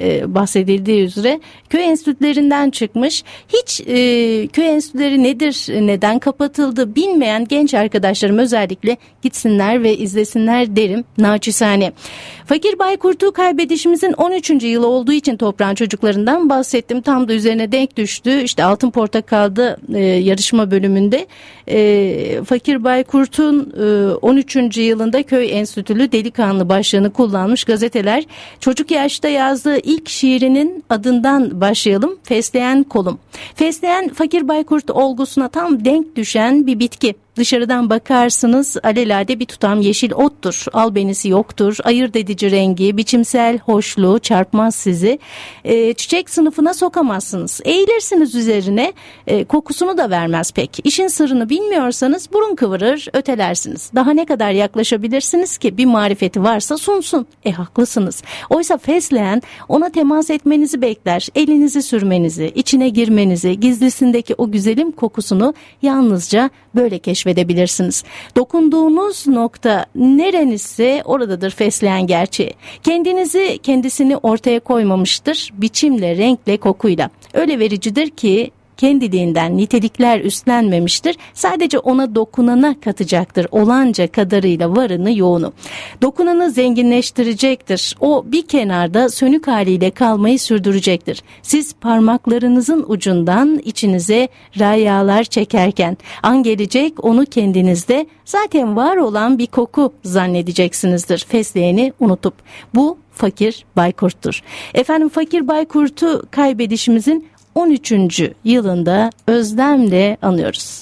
bahsedildiği üzere köy enstitülerinden çıkmış. Hiç köy enstitüleri nedir, neden kapatıldı bilmeyen genç arkadaşlarım özellikle gitsinler ve izlesinler derim naçizane. Fakir Baykurt'u kaybedişimizin 13. yılı olduğu için Toprağın Çocuklarından bahsettim. Tam da üzerine denk düştü. İşte Altın Portakal'da yarışma bölümünde Fakir Baykurt'un 13. yılında Köy Enstitülü Delikanlı başlığını kullanmış gazeteler. Çocuk yaşta yazdığı ilk şiirinin adından başlayalım. Fesleğen kolum. Fesleğen Fakir Baykurt olgusuna tam denk düşen bir bitki. Dışarıdan bakarsınız alelade bir tutam yeşil ottur. Albenisi yoktur. Ayırt edici rengi, biçimsel hoşluğu çarpmaz sizi. Çiçek sınıfına sokamazsınız. Eğilirsiniz üzerine, kokusunu da vermez pek. İşin sırrını bilmiyorsanız burun kıvırır, ötelersiniz. Daha ne kadar yaklaşabilirsiniz ki bir marifeti varsa sunsun. Haklısınız. Oysa fesleğen ona temas etmenizi bekler. Elinizi sürmenizi, içine girmenizi, gizlisindeki o güzelim kokusunu yalnızca böyle keşfedebilirsiniz. Dokunduğunuz nokta nerenizse oradadır fesleğen gerçeği. Kendisini ortaya koymamıştır. Biçimle, renkle, kokuyla. Öyle vericidir ki kendiliğinden nitelikler üstlenmemiştir. Sadece ona dokunana katacaktır. Olanca kadarıyla varını yoğunu. Dokunanı zenginleştirecektir. O bir kenarda sönük haliyle kalmayı sürdürecektir. Siz parmaklarınızın ucundan içinize rayalar çekerken an gelecek onu kendinizde zaten var olan bir koku zannedeceksinizdir. Fesleğeni unutup. Bu Fakir Baykurt'tur. Efendim Fakir Baykurt'u kaybedişimizin 13. yılında özlemle anıyoruz.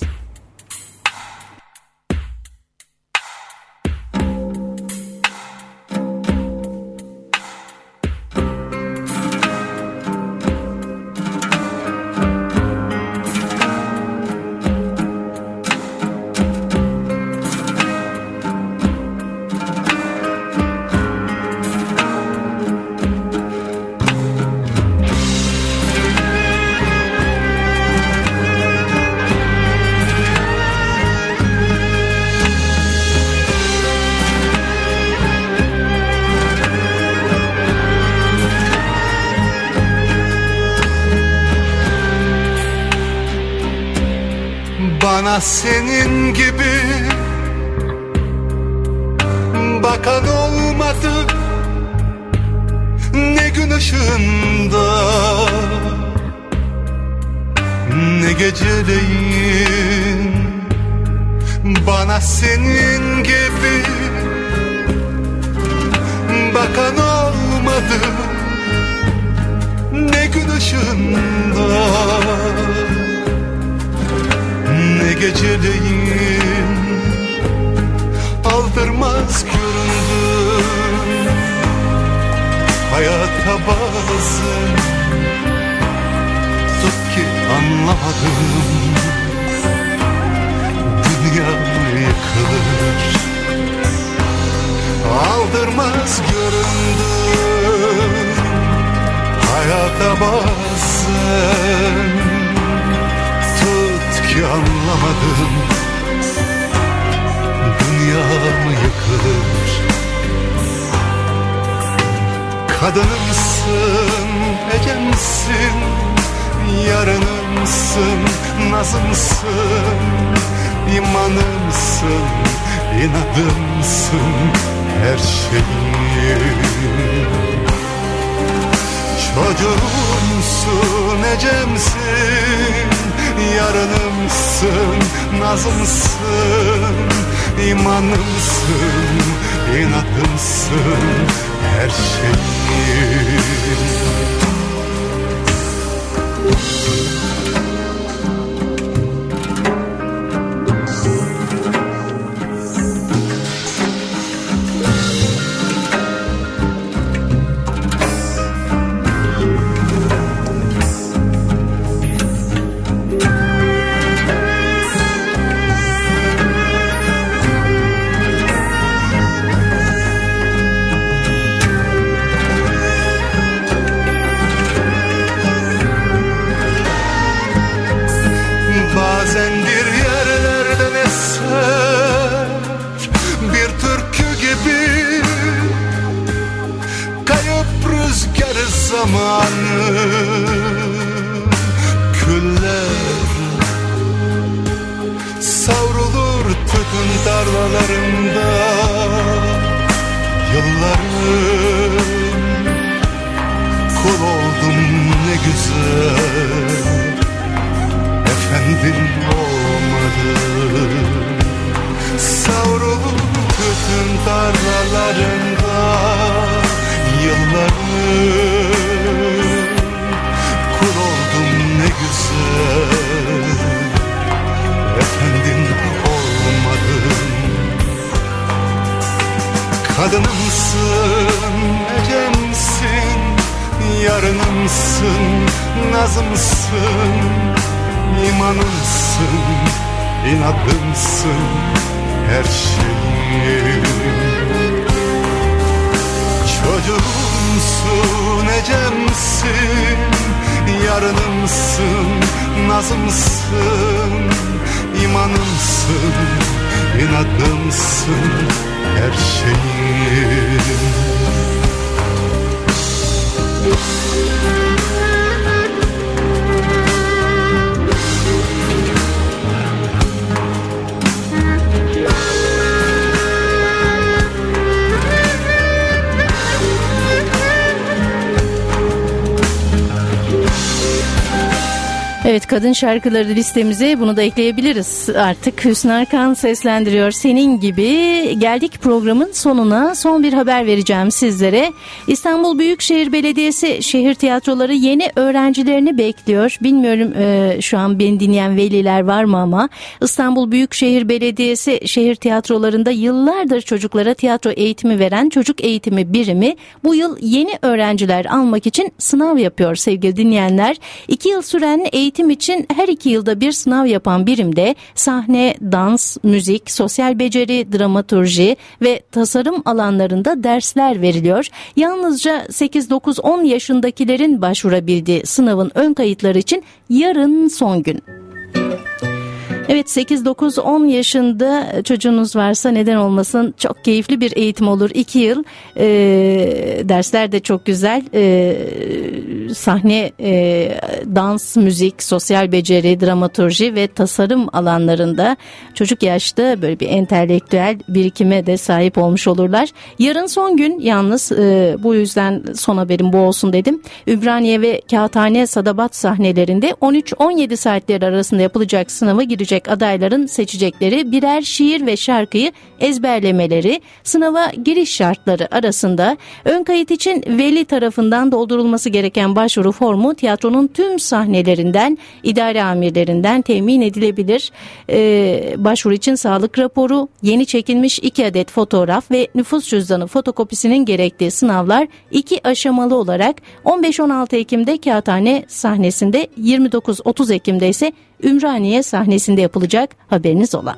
Bana senin gibi bakan olmadı, ne gün ışığında ne geceleyin. Bana senin gibi bakan olmadı, ne gün ışığında ne geceleyin. Aldırmaz göründü hayata bazen, tut ki anlamadım, dünya yıkılır. Aldırmaz göründü hayata bazen, ki anlamadım, dünya mı yıkılır? Kadınımsın, ecemsin, yarınımsın, nazımsın, imanımsın, inadımsın, her şeyim. Çocuğumsun, ecemsin, yarınımsın, nazımsın, imanımsın, inadımsın, her şeyim. zamanı küller savrulur tütün tarlalarında yıllarım kul oldum ne güzel efendim olmadı savrulur tütün tarlalarında yıllarım kul oldum ne güzel efendim olmadım kadınımsın ecemsin yarınımsın nazımsın imanımsın inadımsın her şeyim çocuğumsun ecemsin yarınımsın nazımsın imanımsın inadımsın her şeyim Evet, kadın şarkıları listemize bunu da ekleyebiliriz. Artık Hüsnü Arkan seslendiriyor Senin Gibi. Geldik programın sonuna. Son bir haber vereceğim sizlere. İstanbul Büyükşehir Belediyesi şehir tiyatroları yeni öğrencilerini bekliyor. Bilmiyorum şu an beni dinleyen veliler var mı ama İstanbul Büyükşehir Belediyesi şehir tiyatrolarında yıllardır çocuklara tiyatro eğitimi veren Çocuk Eğitimi Birimi bu yıl yeni öğrenciler almak için sınav yapıyor sevgili dinleyenler. 2 yıl süren eğitim için her 2 yılda bir sınav yapan birimde sahne, dans, müzik, sosyal beceri, dramaturji ve tasarım alanlarında dersler veriliyor. Yalnızca 8-9-10 yaşındakilerin başvurabildiği sınavın ön kayıtları için yarın son gün. Evet, 8-9-10 yaşında çocuğunuz varsa neden olmasın, çok keyifli bir eğitim olur. 2 yıl dersler de çok güzel. Sahne, dans, müzik, sosyal beceri, dramaturji ve tasarım alanlarında çocuk yaşta böyle bir entelektüel birikime de sahip olmuş olurlar. Yarın son gün yalnız, bu yüzden son haberim bu olsun dedim. Ümraniye ve Kağıthane Sadabat sahnelerinde 13-17 saatleri arasında yapılacak sınava girecek adayların seçecekleri birer şiir ve şarkıyı ezberlemeleri, sınava giriş şartları arasında ön kayıt için veli tarafından doldurulması gereken başvuru formu tiyatronun tüm sahnelerinden, idare amirlerinden temin edilebilir. Başvuru için sağlık raporu, yeni çekilmiş 2 adet fotoğraf ve nüfus cüzdanı fotokopisinin gerektiği sınavlar 2 aşamalı olarak 15-16 Ekim'de Kağıthane sahnesinde, 29-30 Ekim'de ise Ümraniye sahnesinde yapılacak, haberiniz ola.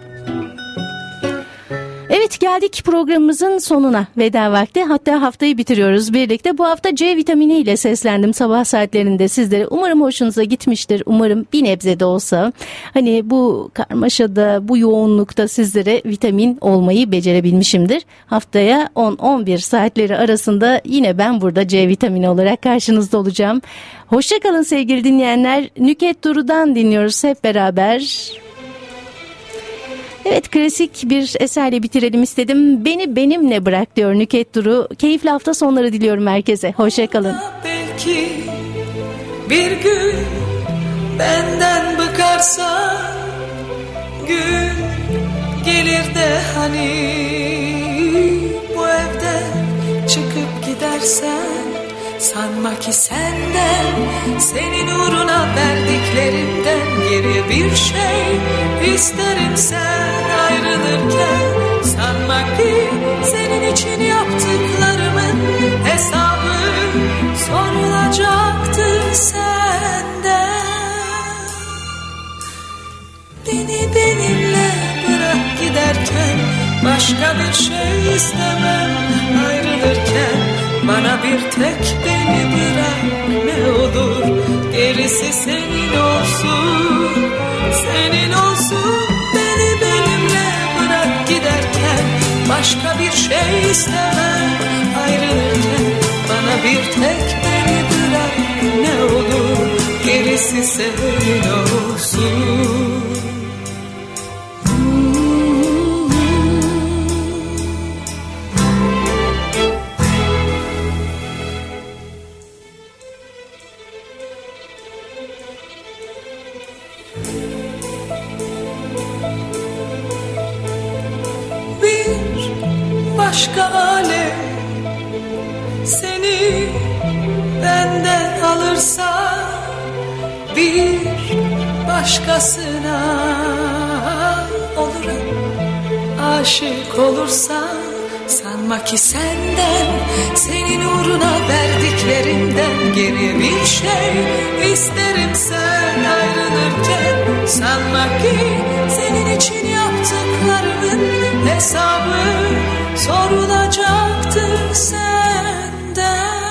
Evet, geldik programımızın sonuna, veda vakti. Hatta haftayı bitiriyoruz birlikte. Bu hafta C vitamini ile seslendim sabah saatlerinde sizlere. Umarım hoşunuza gitmiştir. Umarım bir nebze de olsa hani bu karmaşada, bu yoğunlukta sizlere vitamin olmayı becerebilmişimdir. Haftaya 10-11 saatleri arasında yine ben burada C vitamini olarak karşınızda olacağım. Hoşçakalın sevgili dinleyenler. Nükhet Duru'dan dinliyoruz hep beraber. Evet, klasik bir eserle bitirelim istedim. Beni benimle bırak diyor Nükhet Duru. Keyifli hafta sonları diliyorum herkese. Hoşçakalın. Belki bir gün benden bıkarsa, gün gelir de hani bu evden çıkıp gidersen, sanma ki senden, senin uğruna verdiklerimden geriye bir şey isterim sen ayrılırken. Sanma ki senin için yaptıklarımın hesabı sorulacaktı senden. Beni benimle bırak giderken, başka bir şey istemem ayrılırken. Bana bir tek beni bırak ne olur, gerisi senin olsun, senin olsun. Beni benimle bırak giderken, başka bir şey istemem ayrılırken. Bana bir tek beni bırak bırak, ne olur gerisi senin olsun. Başka alem seni benden alırsa, bir başkasına olurum. Aşık olursan sanma ki senden, senin uğruna verdiklerimden geri bir şey isterim. Sen ayrılırken sanma ki senin için yaptıklarımın hesabı sorulacaktır senden.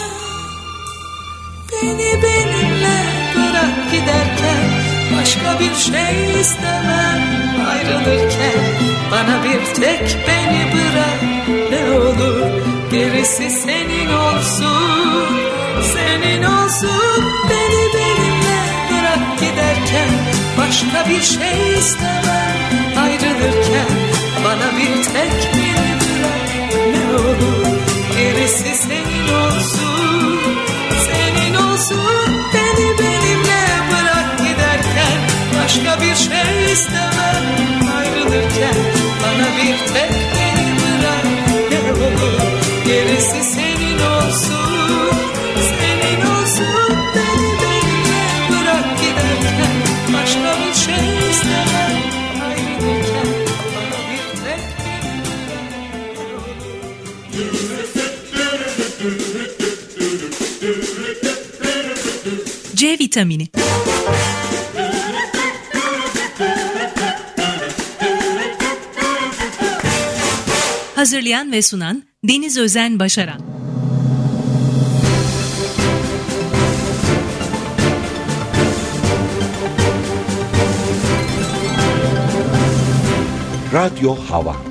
Beni benimle bırak giderken, başka bir şey istemem. Ayrılırken bana bir tek beni bırak, ne olur gerisi senin olsun. Senin olsun. Beni benimle bırak giderken, başka bir şey istemem. Ayrılırken bana bir tek beni bırak, ne olur gerisi senin olsun. Senin olsun. Beni benimle bırak giderken, başka bir şey istemem. Ayrılırken bana bir tek beni bırak, ne olur gerisi senin olsun. Senin olsun. Beni benimle bırak giderken, başka bir şey istemem. Ayrılırken bana bir tek beni bırak, ne olur. C vitamini. Hazırlayan ve sunan Deniz Özen Başaran. Radyo Hava.